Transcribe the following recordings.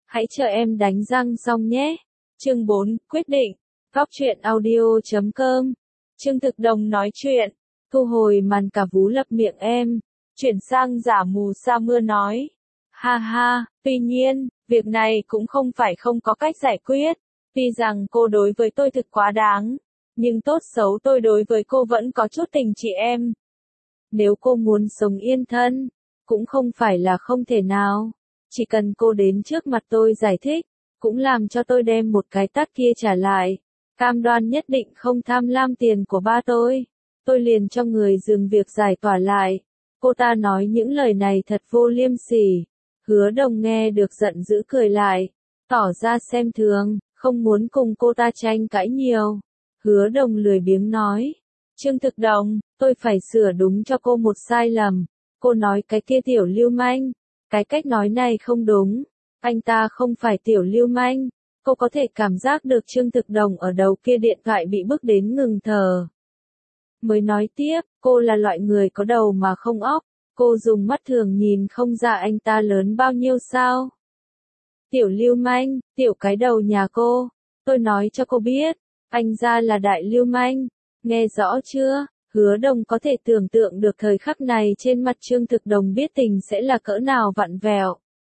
Hãy chờ em đánh răng xong nhé. Chương 4, quyết định. Góc truyện audio.com. Trương Thực Đồng nói chuyện. Thu hồi màn cà vú lập miệng em. Chuyển sang giả mù sa mưa nói. Ha ha, tuy nhiên, việc này cũng không phải không có cách giải quyết. Tuy rằng cô đối với tôi thực quá đáng, nhưng tốt xấu tôi đối với cô vẫn có chút tình chị em. Nếu cô muốn sống yên thân, cũng không phải là không thể nào. Chỉ cần cô đến trước mặt tôi giải thích, cũng làm cho tôi đem một cái tát kia trả lại. Cam đoan nhất định không tham lam tiền của ba tôi liền cho người dừng việc giải tỏa lại. Cô ta nói những lời này thật vô liêm sỉ. Hứa Đồng nghe được giận dữ cười lại, tỏ ra xem thường, không muốn cùng cô ta tranh cãi nhiều. Hứa Đồng lười biếng nói, Trương Thực Đồng, tôi phải sửa đúng cho cô một sai lầm. Cô nói cái kia tiểu lưu manh, cái cách nói này không đúng. Anh ta không phải tiểu lưu manh. Cô có thể cảm giác được Trương Thực Đồng ở đầu kia điện thoại bị bức đến ngừng thở. Mới nói tiếp, cô là loại người có đầu mà không óc. Cô dùng mắt thường nhìn không ra anh ta lớn bao nhiêu sao? Tiểu lưu manh, tiểu cái đầu nhà cô. Tôi nói cho cô biết, anh ra là đại lưu manh. Nghe rõ chưa? Hứa Đồng có thể tưởng tượng được thời khắc này trên mặt Trương Thực Đồng biết tình sẽ là cỡ nào vặn vẹo.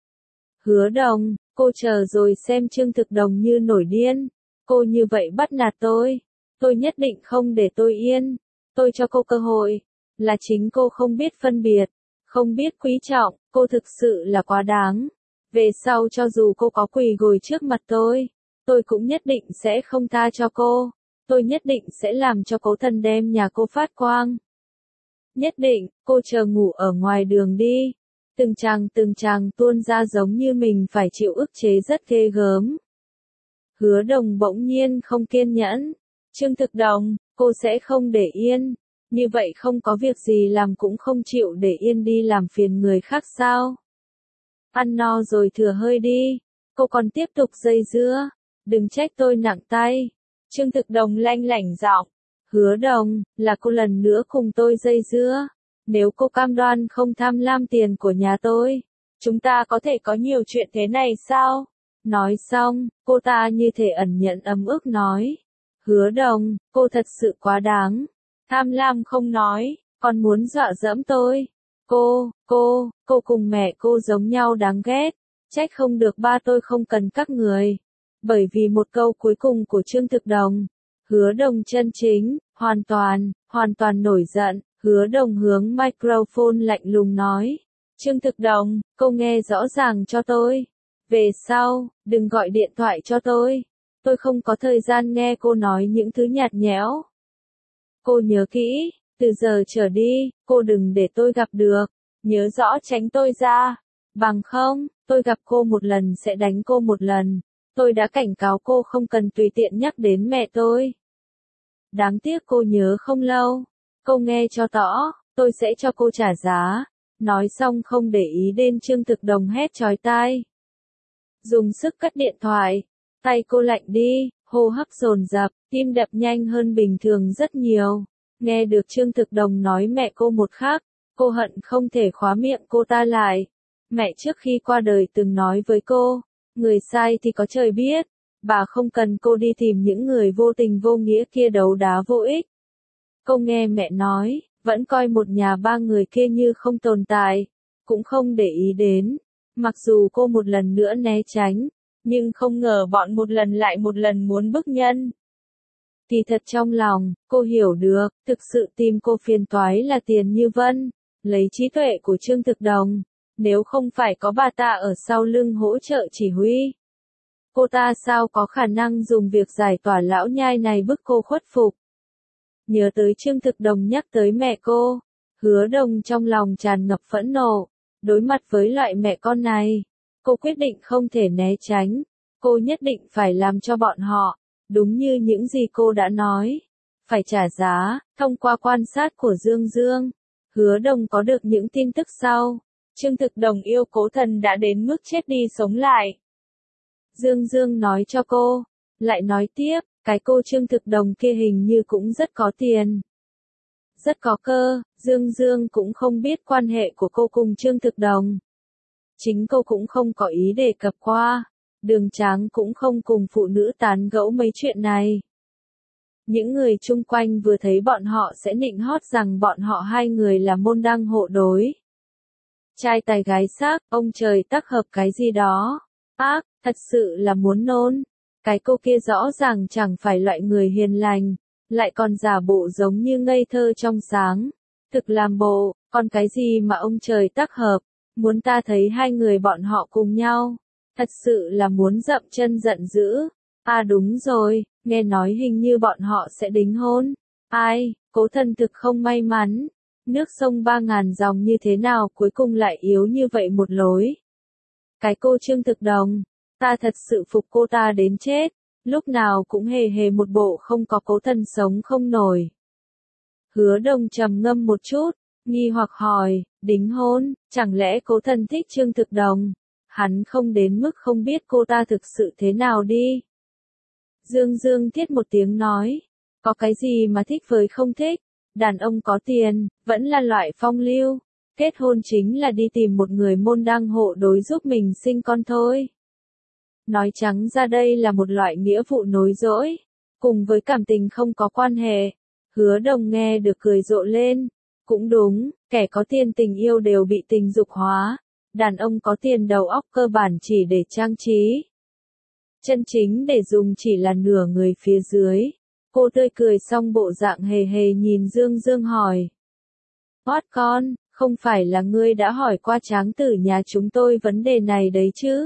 Hứa Đồng, cô chờ rồi xem Trương Thực Đồng như nổi điên. Cô như vậy bắt nạt tôi nhất định không để tôi yên. Tôi cho cô cơ hội, là chính cô không biết phân biệt, không biết quý trọng, cô thực sự là quá đáng. Về sau cho dù cô có quỳ gối trước mặt tôi cũng nhất định sẽ không tha cho cô. Tôi nhất định sẽ làm cho cố thần đem nhà cô phát quang. Nhất định, cô chờ ngủ ở ngoài đường đi. Từng chàng tuôn ra giống như mình phải chịu ức chế rất ghê gớm. Hứa Đồng bỗng nhiên không kiên nhẫn. Trương Thực Đồng, cô sẽ không để yên. Như vậy không có việc gì làm cũng không chịu để yên đi làm phiền người khác sao? Ăn no rồi thừa hơi đi. Cô còn tiếp tục dây dưa. Đừng trách tôi nặng tay. Trương Thực Đồng lanh lảnh giọng. Hứa Đồng, là cô lần nữa cùng tôi dây dưa. Nếu cô cam đoan không tham lam tiền của nhà tôi, chúng ta có thể có nhiều chuyện thế này sao? Nói xong, cô ta như thể ẩn nhận ấm ức nói. Hứa Đồng, cô thật sự quá đáng. Tham lam không nói, còn muốn dọa dẫm tôi. Cô cùng mẹ cô giống nhau đáng ghét. Trách không được ba tôi không cần các người. Bởi vì một câu cuối cùng của Trương Thực Đồng. Hứa Đồng chân chính, hoàn toàn nổi giận. Hứa Đồng hướng microphone lạnh lùng nói. Trương Thực Đồng, cô nghe rõ ràng cho tôi. Về sau, đừng gọi điện thoại cho tôi. Tôi không có thời gian nghe cô nói những thứ nhạt nhẽo. Cô nhớ kỹ, từ giờ trở đi, cô đừng để tôi gặp được. Nhớ rõ tránh tôi ra. Bằng không, tôi gặp cô một lần sẽ đánh cô một lần. Tôi đã cảnh cáo cô không cần tùy tiện nhắc đến mẹ tôi. Đáng tiếc cô nhớ không lâu. Cô nghe cho rõ, tôi sẽ cho cô trả giá. Nói xong không để ý đến Trương Thực Đồng hét chói tai. Dùng sức cất điện thoại. Tay cô lạnh đi, hô hấp dồn dập, tim đập nhanh hơn bình thường rất nhiều. Nghe được Trương Thực Đồng nói mẹ cô một khắc, cô hận không thể khóa miệng cô ta lại. Mẹ trước khi qua đời từng nói với cô, người sai thì có trời biết, bà không cần cô đi tìm những người vô tình vô nghĩa kia đấu đá vô ích. Cô nghe mẹ nói, vẫn coi một nhà ba người kia như không tồn tại, cũng không để ý đến. Mặc dù cô một lần nữa né tránh, nhưng không ngờ bọn một lần lại một lần muốn bức nhân. Kỳ thật trong lòng, cô hiểu được, thực sự tìm cô phiền toái là Tiền Như Vân, lấy trí tuệ của Trương Thực Đồng. Nếu không phải có bà ta ở sau lưng hỗ trợ chỉ huy, cô ta sao có khả năng dùng việc giải tỏa lão nhai này bức cô khuất phục. Nhớ tới Trương Thực Đồng nhắc tới mẹ cô, Hứa Đồng trong lòng tràn ngập phẫn nộ. Đối mặt với loại mẹ con này, cô quyết định không thể né tránh. Cô nhất định phải làm cho bọn họ, đúng như những gì cô đã nói, phải trả giá. Thông qua quan sát của Dương Dương, Hứa Đồng có được những tin tức sau. Trương Thực Đồng yêu cố thần đã đến mức chết đi sống lại. Dương Dương nói cho cô, lại nói tiếp, cái cô Trương Thực Đồng kia hình như cũng rất có tiền. Rất có cơ, Dương Dương cũng không biết quan hệ của cô cùng Trương Thực Đồng. Chính cô cũng không có ý đề cập qua. Đường Tráng cũng không cùng phụ nữ tán gẫu mấy chuyện này. Những người chung quanh vừa thấy bọn họ sẽ nịnh hót rằng bọn họ hai người là môn đăng hộ đối. Trai tài gái sắc, ông trời tác hợp cái gì đó. Ác, thật sự là muốn nôn. Cái cô kia rõ ràng chẳng phải loại người hiền lành, lại còn giả bộ giống như ngây thơ trong sáng. Thực làm bộ, còn cái gì mà ông trời tác hợp, muốn ta thấy hai người bọn họ cùng nhau. Thật sự là muốn dậm chân giận dữ. À đúng rồi, nghe nói hình như bọn họ sẽ đính hôn. Ai, Cố Thần thực không may mắn. Nước sông 3000 dòng như thế nào cuối cùng lại yếu như vậy một lối. Cái cô Trương Thực Đồng, ta thật sự phục cô ta đến chết, lúc nào cũng hề hề một bộ không có Cố Thần sống không nổi. Hứa Đồng trầm ngâm một chút, nghi hoặc hỏi, đính hôn, chẳng lẽ Cố Thần thích Trương Thực Đồng? Hắn không đến mức không biết cô ta thực sự thế nào đi. Dương Dương thiết một tiếng nói, có cái gì mà thích với không thích, đàn ông có tiền, vẫn là loại phong lưu, kết hôn chính là đi tìm một người môn đăng hộ đối giúp mình sinh con thôi. Nói trắng ra đây là một loại nghĩa vụ nối dõi, cùng với cảm tình không có quan hệ. Hứa Đồng nghe được cười rộ lên, cũng đúng, kẻ có tiền tình yêu đều bị tình dục hóa, đàn ông có tiền đầu óc cơ bản chỉ để trang trí. Chân chính để dùng chỉ là nửa người phía dưới. Cô tươi cười xong bộ dạng hề hề nhìn Dương Dương hỏi. Hót con, không phải là ngươi đã hỏi qua Tráng tử nhà chúng tôi vấn đề này đấy chứ?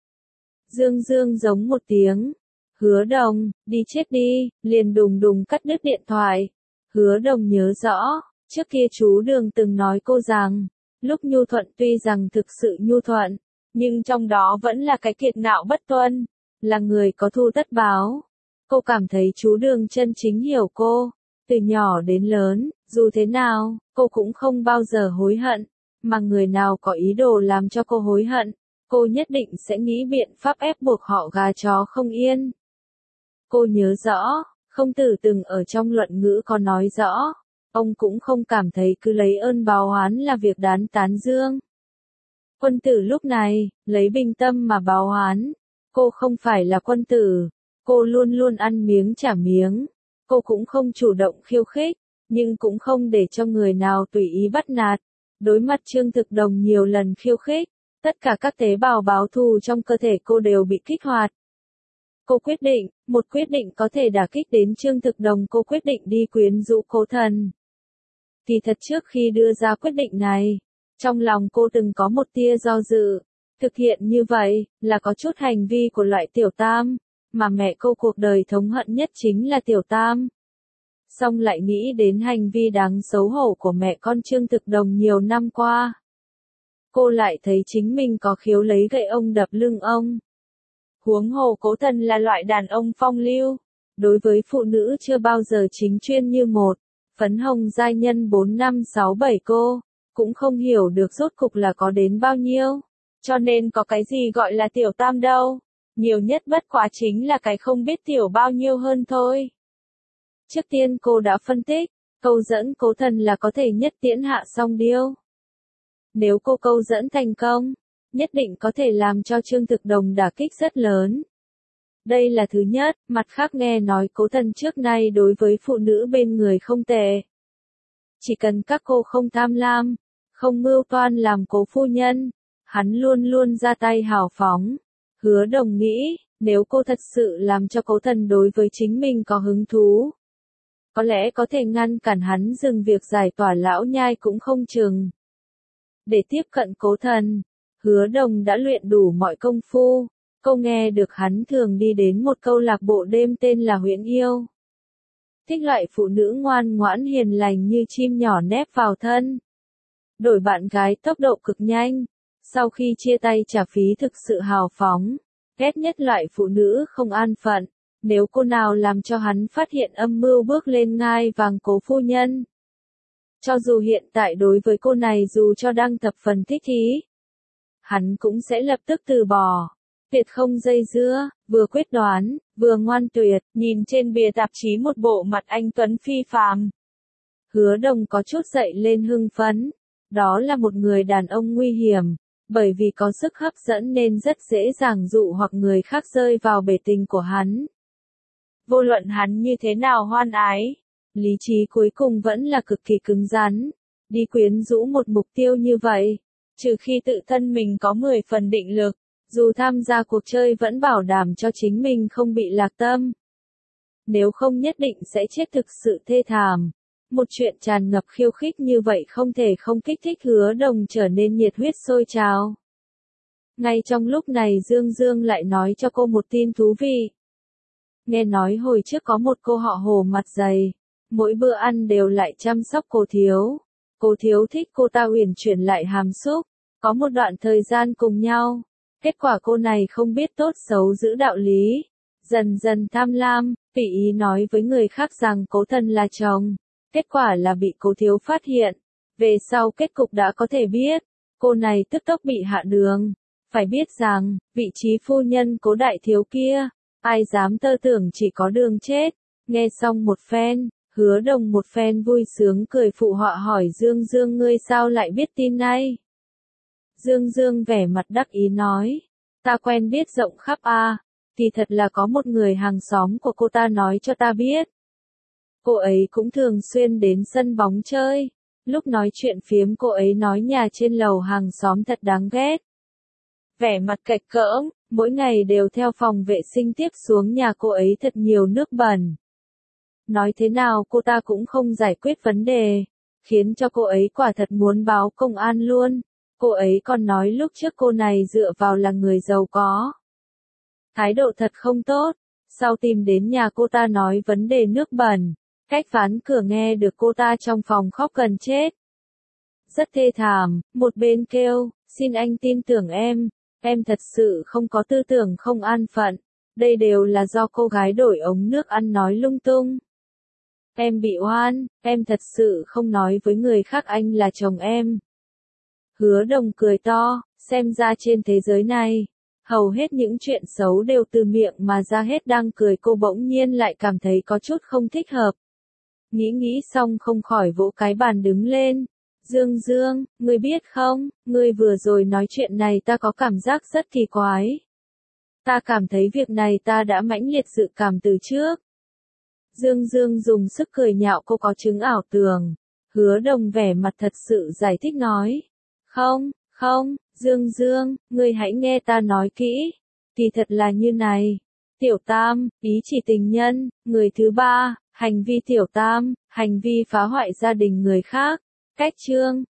Dương Dương giống một tiếng. Hứa Đồng, đi chết đi, liền đùng đùng cắt đứt điện thoại. Hứa Đồng nhớ rõ, trước kia chú Đường từng nói cô rằng, lúc nhu thuận tuy rằng thực sự nhu thuận, nhưng trong đó vẫn là cái kiệt ngạo bất tuân, là người có thù tất báo. Cô cảm thấy chú Đường chân chính hiểu cô, từ nhỏ đến lớn, dù thế nào, cô cũng không bao giờ hối hận, mà người nào có ý đồ làm cho cô hối hận, cô nhất định sẽ nghĩ biện pháp ép buộc họ gà chó không yên. Cô nhớ rõ, Không Tử từng ở trong luận ngữ có nói rõ, ông cũng không cảm thấy cứ lấy ơn báo oán là việc đáng tán dương. Quân tử lúc này, lấy bình tâm mà báo oán, cô không phải là quân tử. Cô luôn luôn ăn miếng trả miếng. Cô cũng không chủ động khiêu khích, nhưng cũng không để cho người nào tùy ý bắt nạt. Đối mặt Trương Thực Đồng nhiều lần khiêu khích, tất cả các tế bào báo thù trong cơ thể cô đều bị kích hoạt. Cô quyết định, một quyết định có thể đả kích đến Trương Thực Đồng, cô quyết định đi quyến rũ Cố Thần. Thì thật trước khi đưa ra quyết định này, trong lòng cô từng có một tia do dự. Thực hiện như vậy, là có chút hành vi của loại tiểu tam. Mà mẹ cô cuộc đời thống hận nhất chính là tiểu tam. Xong lại nghĩ đến hành vi đáng xấu hổ của mẹ con Trương Thực Đồng nhiều năm qua. Cô lại thấy chính mình có khiếu lấy gậy ông đập lưng ông. Huống hồ Cố Thần là loại đàn ông phong lưu. Đối với phụ nữ chưa bao giờ chính chuyên như một, phấn hồng giai nhân 4 5 6 7 cô, cũng không hiểu được rốt cục là có đến bao nhiêu. Cho nên có cái gì gọi là tiểu tam đâu. Nhiều nhất bất quá chính là cái không biết tiểu bao nhiêu hơn thôi. Trước tiên cô đã phân tích, câu dẫn Cố Thần là có thể nhất tiễn hạ song điêu. Nếu cô câu dẫn thành công, nhất định có thể làm cho Trương Thực Đồng đả kích rất lớn. Đây là thứ nhất, mặt khác nghe nói Cố Thần trước nay đối với phụ nữ bên người không tệ. Chỉ cần các cô không tham lam, không mưu toan làm cố phu nhân, hắn luôn luôn ra tay hào phóng. Hứa Đồng nghĩ, nếu cô thật sự làm cho Cố Thần đối với chính mình có hứng thú, có lẽ có thể ngăn cản hắn dừng việc giải tỏa lão nhai cũng không chừng. Để tiếp cận Cố Thần, Hứa Đồng đã luyện đủ mọi công phu. Cô nghe được hắn thường đi đến một câu lạc bộ đêm tên là Huyễn Yêu. Thích loại phụ nữ ngoan ngoãn hiền lành như chim nhỏ nép vào thân. Đổi bạn gái tốc độ cực nhanh. Sau khi chia tay trả phí thực sự hào phóng. Ghét nhất loại phụ nữ không an phận. Nếu cô nào làm cho hắn phát hiện âm mưu bước lên ngai vàng cố phu nhân. Cho dù hiện tại đối với cô này dù cho đang thập phần thích thí, hắn cũng sẽ lập tức từ bỏ. Tuyệt không dây dưa, vừa quyết đoán, vừa ngoan tuyệt, nhìn trên bìa tạp chí một bộ mặt anh tuấn phi phàm. Hứa Đồng có chút dậy lên hưng phấn. Đó là một người đàn ông nguy hiểm, bởi vì có sức hấp dẫn nên rất dễ dàng dụ hoặc người khác rơi vào bể tình của hắn. Vô luận hắn như thế nào hoan ái, lý trí cuối cùng vẫn là cực kỳ cứng rắn, đi quyến rũ một mục tiêu như vậy, trừ khi tự thân mình có 10 phần định lực, dù tham gia cuộc chơi vẫn bảo đảm cho chính mình không bị lạc tâm. Nếu không nhất định sẽ chết thực sự thê thảm. Một chuyện tràn ngập khiêu khích như vậy không thể không kích thích Hứa Đồng trở nên nhiệt huyết sôi trào. Ngay trong lúc này Dương Dương lại nói cho cô một tin thú vị. Nghe nói hồi trước có một cô họ Hồ mặt dày, mỗi bữa ăn đều lại chăm sóc cô thiếu. Cô thiếu thích cô ta uyển chuyển lại hàm xúc, có một đoạn thời gian cùng nhau. Kết quả cô này không biết tốt xấu giữ đạo lý, dần dần tham lam, tùy ý nói với người khác rằng cố thần là chồng. Kết quả là bị cô thiếu phát hiện. Về sau kết cục đã có thể biết, cô này tức tốc bị hạ đường. Phải biết rằng, vị trí phu nhân Cố đại thiếu kia, ai dám tơ tưởng chỉ có đường chết. Nghe xong một phen, Hứa Đồng một phen vui sướng cười phụ họa hỏi Dương Dương ngươi sao lại biết tin này? Dương Dương vẻ mặt đắc ý nói, ta quen biết rộng khắp thì thật là có một người hàng xóm của cô ta nói cho ta biết. Cô ấy cũng thường xuyên đến sân bóng chơi, lúc nói chuyện phiếm cô ấy nói nhà trên lầu hàng xóm thật đáng ghét. Vẻ mặt cạch cỡm, mỗi ngày đều theo phòng vệ sinh tiếp xuống nhà cô ấy thật nhiều nước bẩn. Nói thế nào cô ta cũng không giải quyết vấn đề, khiến cho cô ấy quả thật muốn báo công an luôn. Cô ấy còn nói lúc trước cô này dựa vào là người giàu có. Thái độ thật không tốt, sau tìm đến nhà cô ta nói vấn đề nước bẩn, cách ván cửa nghe được cô ta trong phòng khóc gần chết. Rất thê thảm, một bên kêu, xin anh tin tưởng em thật sự không có tư tưởng không an phận, đây đều là do cô gái đổi ống nước ăn nói lung tung. Em bị oan, em thật sự không nói với người khác anh là chồng em. Hứa Đồng cười to, xem ra trên thế giới này, hầu hết những chuyện xấu đều từ miệng mà ra hết. Đang cười cô bỗng nhiên lại cảm thấy có chút không thích hợp. Nghĩ xong không khỏi vỗ cái bàn đứng lên. Dương Dương, ngươi biết không, ngươi vừa rồi nói chuyện này ta có cảm giác rất kỳ quái. Ta cảm thấy việc này ta đã mãnh liệt dự cảm từ trước. Dương Dương dùng sức cười nhạo cô có chứng ảo tưởng. Hứa Đồng vẻ mặt thật sự giải thích nói. Không, Dương Dương, ngươi hãy nghe ta nói kỹ. Thì thật là như này. Tiểu tam, ý chỉ tình nhân, người thứ ba, hành vi tiểu tam, hành vi phá hoại gia đình người khác. Cách chương